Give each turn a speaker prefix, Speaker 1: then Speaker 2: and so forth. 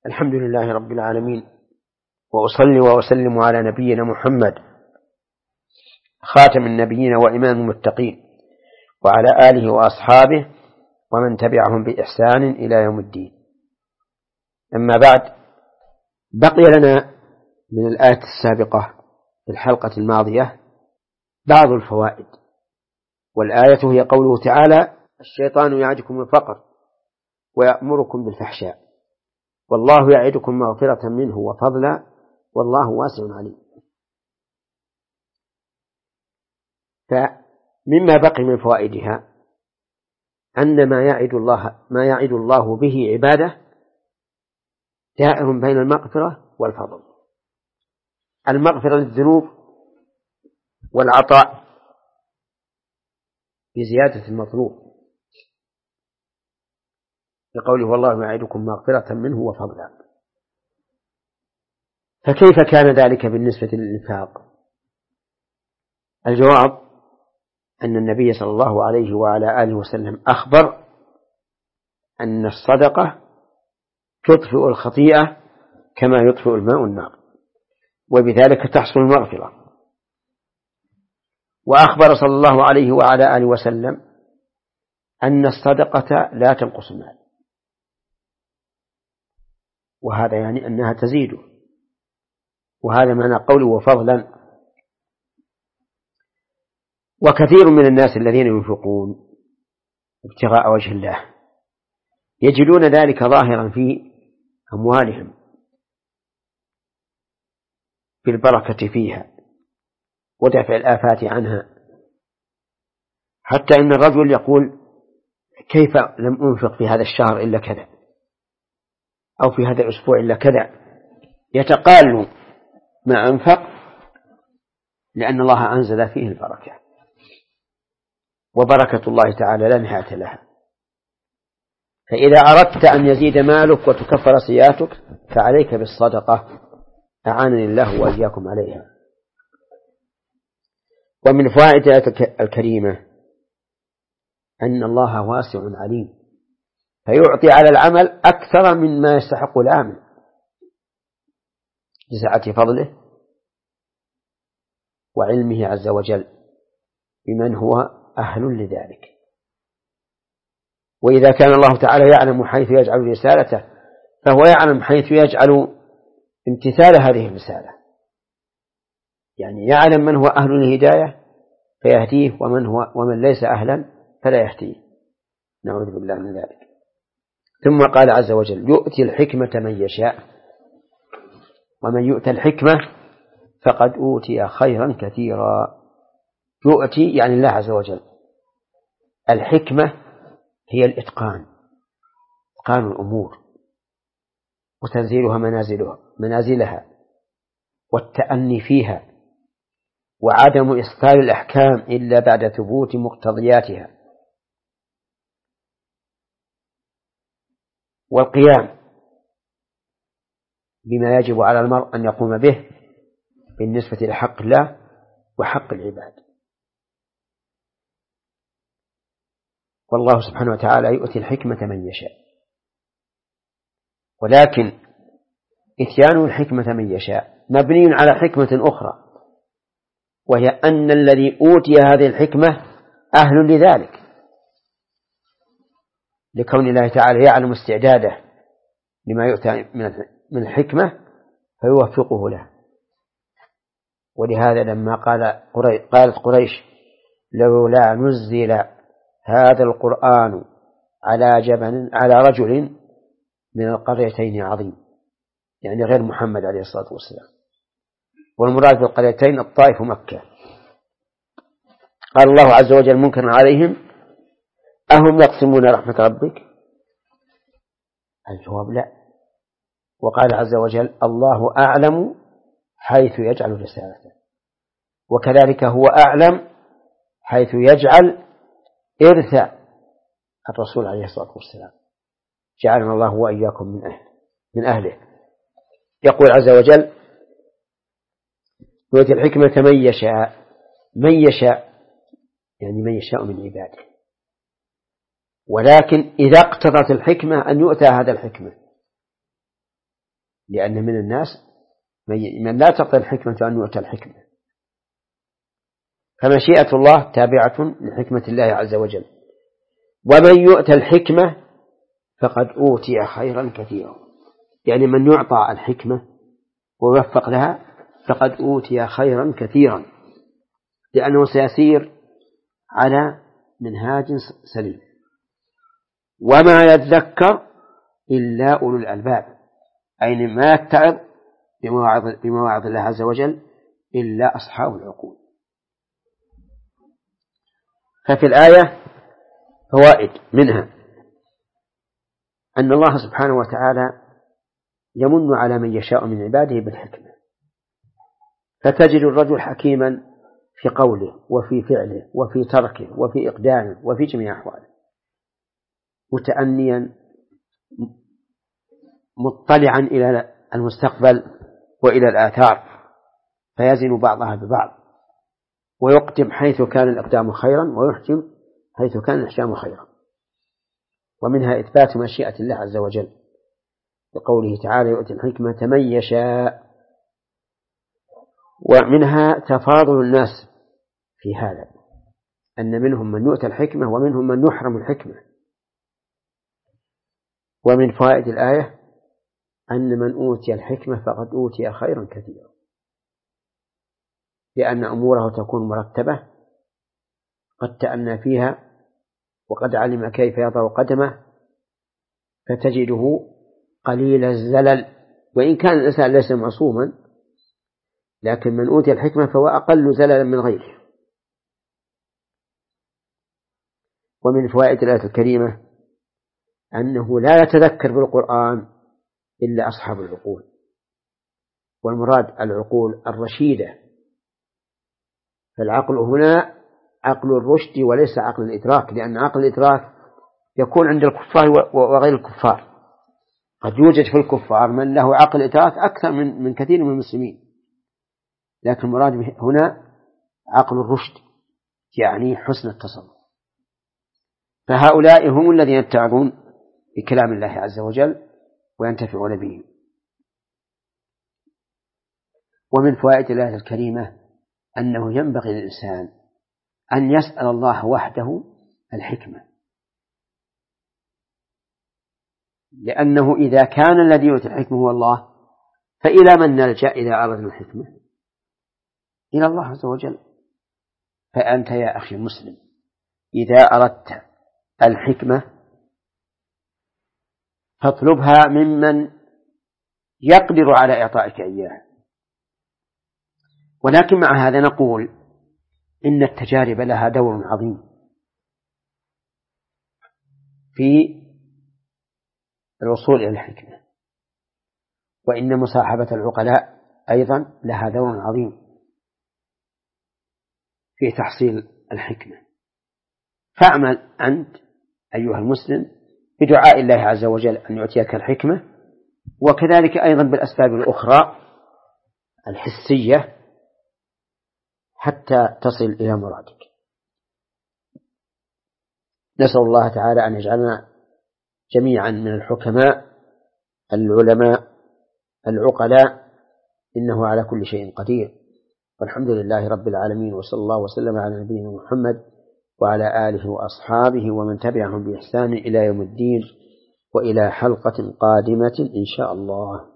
Speaker 1: الحمد لله رب العالمين، وأصلي وأسلم على نبينا محمد خاتم النبيين وإمام المتقين، وعلى آله وأصحابه ومن تبعهم بإحسان إلى يوم الدين. أما بعد، بقي لنا من الآية السابقة في الحلقة الماضية بعض الفوائد، والآية هي قوله تعالى: الشيطان يعدكم الفقر ويأمركم بالفحشاء والله يعدكم مغفرة منه وفضلا والله واسع عليم. فمما بقي من فوائدها أن ما يعد الله به عباده دائر بين المغفرة والفضل. المغفرة للذنوب والعطاء بزيادة المطلوب، لقوله والله يعدكم مغفرة منه وفضلا. فكيف كان ذلك بالنسبة للإنفاق؟ الجواب أن النبي صلى الله عليه وعلى آله وسلم أخبر أن الصدقة تطفئ الخطيئة كما يطفئ الماء النار، وبذلك تحصل المغفرة. وأخبر صلى الله عليه وعلى آله وسلم أن الصدقة لا تنقص المال، وهذا يعني أنها تزيده، وهذا معنى قوله وفضلا. وكثير من الناس الذين ينفقون ابتغاء وجه الله يجدون ذلك ظاهرا في أموالهم، في البركة فيها ودفع الآفات عنها، حتى إن الرجل يقول: كيف لم أنفق في هذا الشهر إلا كذا، أو في هذا الأسبوع إلا كذا، يتقال ما أنفق لأن الله أنزل فيه البركة، وبركة الله تعالى لا نهاية لها. فإذا أردت أن يزيد مالك وتكفر سيئاتك فعليك بالصدقة، أعانني الله وإياكم عليها. ومن فوائد الآية الكريمة أن الله واسع عليم، فيعطي على العمل أكثر مما يستحق العامل لسعة فضله وعلمه عز وجل بمن هو أهل لذلك. وإذا كان الله تعالى يعلم حيث يجعل رسالته فهو يعلم حيث يجعل امتثال هذه الرسالة، يعني يعلم من هو أهل الهداية فيهديه ومن ليس أهلا فلا يهديه، نعوذ بالله من ذلك. ثم قال عز وجل: يؤتي الحكمة من يشاء، ومن يؤتى الحكمة فقد أوتي خيرا كثيرا. يؤتي يعني الله عز وجل. الحكمة هي الإتقان، إتقان الأمور وتنزيلها منازلها والتأني فيها، وعدم إصدار الأحكام إلا بعد ثبوت مقتضياتها، والقيام بما يجب على المرء أن يقوم به بالنسبة لحق الله وحق العباد. والله سبحانه وتعالى يؤتي الحكمة من يشاء، ولكن إتيان الحكمة من يشاء مبني على حكمة أخرى، وهي أن الذي أوتي هذه الحكمة أهل لذلك، لكون الله تعالى يعلم استعداده لما يؤتى من الحكمة فيوفقه له. ولهذا لما قالت قريش: لولا نزل هذا القرآن على رجل من القريتين عظيم، يعني غير محمد عليه الصلاة والسلام، والمراد بالقريتين الطائف ومكة. قال الله عز وجل منكرا عليهم: أهم يقسمون رحمة ربك؟ الجواب لا. وقال عز وجل: الله أعلم حيث يجعل رسالته، وكذلك هو أعلم حيث يجعل إرث الرسول عليه الصلاة والسلام. جعلنا الله وإياكم من أهله. يقول عز وجل: يؤتي الحكمة من يشاء يعني من يشاء من عباده، ولكن إذا اقتضت الحكمة أن يؤتى هذا الحكمة لأن من الناس من لا تقتضي الحكمة أن يؤتى الحكمة، فمشيئة الله تابعة لحكمة الله عز وجل. ومن يؤتى الحكمة فقد أوتي خيرا كثيرا، يعني من يعطى الحكمة ويوفق لها فقد أوتي خيرا كثيرا، لأنه سيسير على منهاج سليم. وما يذكر إلا أولو الألباب، أي ما يتعظ بمواعظ الله عز وجل إلا أصحاب العقول. ففي الآية فوائد، منها أن الله سبحانه وتعالى يمن على من يشاء من عباده بالحكمة، فتجد الرجل حكيما في قوله وفي فعله وفي تركه وفي إقدامه وفي جميع أحواله، متأنيا مطلعا إلى المستقبل وإلى الآثار، فيزن بعضها ببعض، ويقدم حيث كان الإقدام خيرا ويحجم حيث كان الإحجام خيرا. ومنها إثبات مشيئة الله عز وجل بقوله تعالى يؤتي الحكمة من يشاء. ومنها تفاضل الناس في هذا، أن منهم من يؤتى الحكمة ومنهم من يحرم الحكمة. ومن فوائد الآية أن من أوتي الحكمة فقد أوتي خيرا كثيرا، لأن أموره تكون مرتبة، قد تأنى فيها وقد علم كيف يضع قدمه، فتجده قليل الزلل، وإن كان الإنسان ليس معصوما، لكن من أوتي الحكمة فهو أقل زللا من غيره. ومن فوائد الآية الكريمة أنه لا يتذكر بالقرآن إلا أصحاب العقول، والمراد العقول الرشيدة. فالعقل هنا عقل الرشد وليس عقل الإدراك، لأن عقل الإدراك يكون عند الكفار وغير الكفار. قد يوجد في الكفار من له عقل إدراك أكثر من كثير من المسلمين، لكن المراد هنا عقل الرشد، يعني حسن التصرف. فهؤلاء هم الذين يتعظون بكلام الله عز وجل وينتفعون به. ومن فوائد الآية الكريمة أنه ينبغي للإنسان أن يسأل الله وحده الحكمة، لأنه إذا كان الذي يؤتي الحكمة هو الله، فإلى من نلجأ إذا أردنا الحكمة؟ إلى الله عز وجل. فأنت يا أخي المسلم إذا أردت الحكمة فاطلبها ممن يقدر على إعطائك إياه. ولكن مع هذا نقول إن التجارب لها دور عظيم في الوصول إلى الحكمة، وإن مصاحبة العقلاء أيضا لها دور عظيم في تحصيل الحكمة. فاعمل أنت أيها المسلم بدعاء الله عز وجل أن يعطيك الحكمة، وكذلك أيضا بالأسباب الأخرى الحسية حتى تصل إلى مرادك. نسأل الله تعالى أن يجعلنا جميعا من الحكماء العلماء العقلاء، إنه على كل شيء قدير. والحمد لله رب العالمين، وصلى الله وسلم على نبينا محمد وعلى آله وأصحابه ومن تبعهم بإحسان إلى يوم الدين، وإلى حلقة قادمة إن شاء الله.